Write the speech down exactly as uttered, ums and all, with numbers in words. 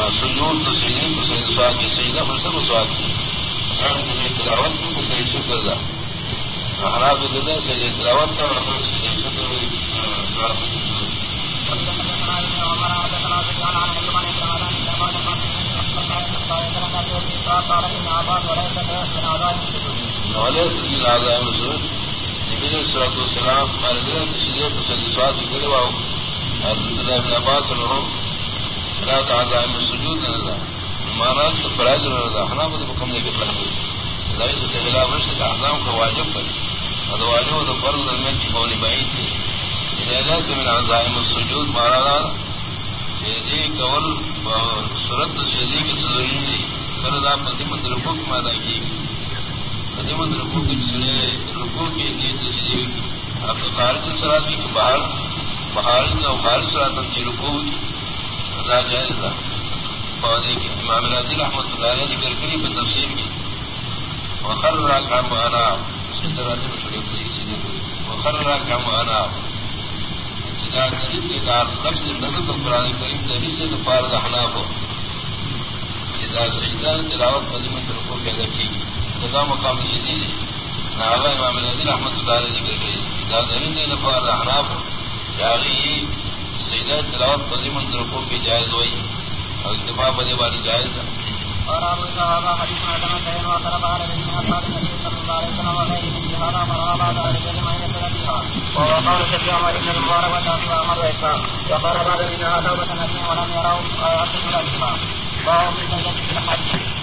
سجود تو سیدھی کو صحیح سواد کی سیدہ فرصت سواد کی تلاوت کو صحیح شکر دا حراب دے صحیح تلاوت کا صحیح شکر صلاۃ السلام ہمارے دل تشریح کو صحیح سواد کی کرے واؤ عباس لا تعظائم السجود نہ مانا تو فرائض نہ ہنا مجھے حکم دے کے پڑھ ظاہر سے خلاف رشت کا احکام کا واجب پر اور واجب تو فرض درمیان کی قول بعید تھی لہذا سے من عظائم السجود مانا یہ قول صورت شہری کی ضروری دی فرض آپ مدمت رکوع کی مادا کی مدمت رکوع کی رکوع کی نیت تشریح آپ خارج صلاۃ کی باہر بخارج اور خارج صلاۃ کی رکوع ادا جائز تھا پودے کی امام راضی رحمۃ اللہ نے ذکر کری پر تفسیر کی وخر راکع معنا سدراتی میں چھوڑے پڑی سیدھے وخر راکع معنا ابتدا شریف کے کار لفظ نزل قرآن کریم دلیل سے دفار احناف اذا سجدہ تلاوت مضمون رکوع کے ادا کی جزا مقام شدید ناغا امام راضی رحمۃ اللہ نے ذکر کری اذا دلیل سے دفار احناف یاغی سیدہ تلاوت مضمون رکوع کی جائز ہوئی اور اتفاق بدے والی جائز ہے اور ابو صحابہ حدیث میں کہا ہے کہ وقت بعد النبي صلى الله عليه وسلم وغيره في هذا مرة بعد ذلك لما يتلقيها وقال سيدنا عمر بن المبارك وشافعي وعمر وإسحاق وقال بعد منها توبة النبي ولم يروا آيات الصلاة باب في سجدة الحج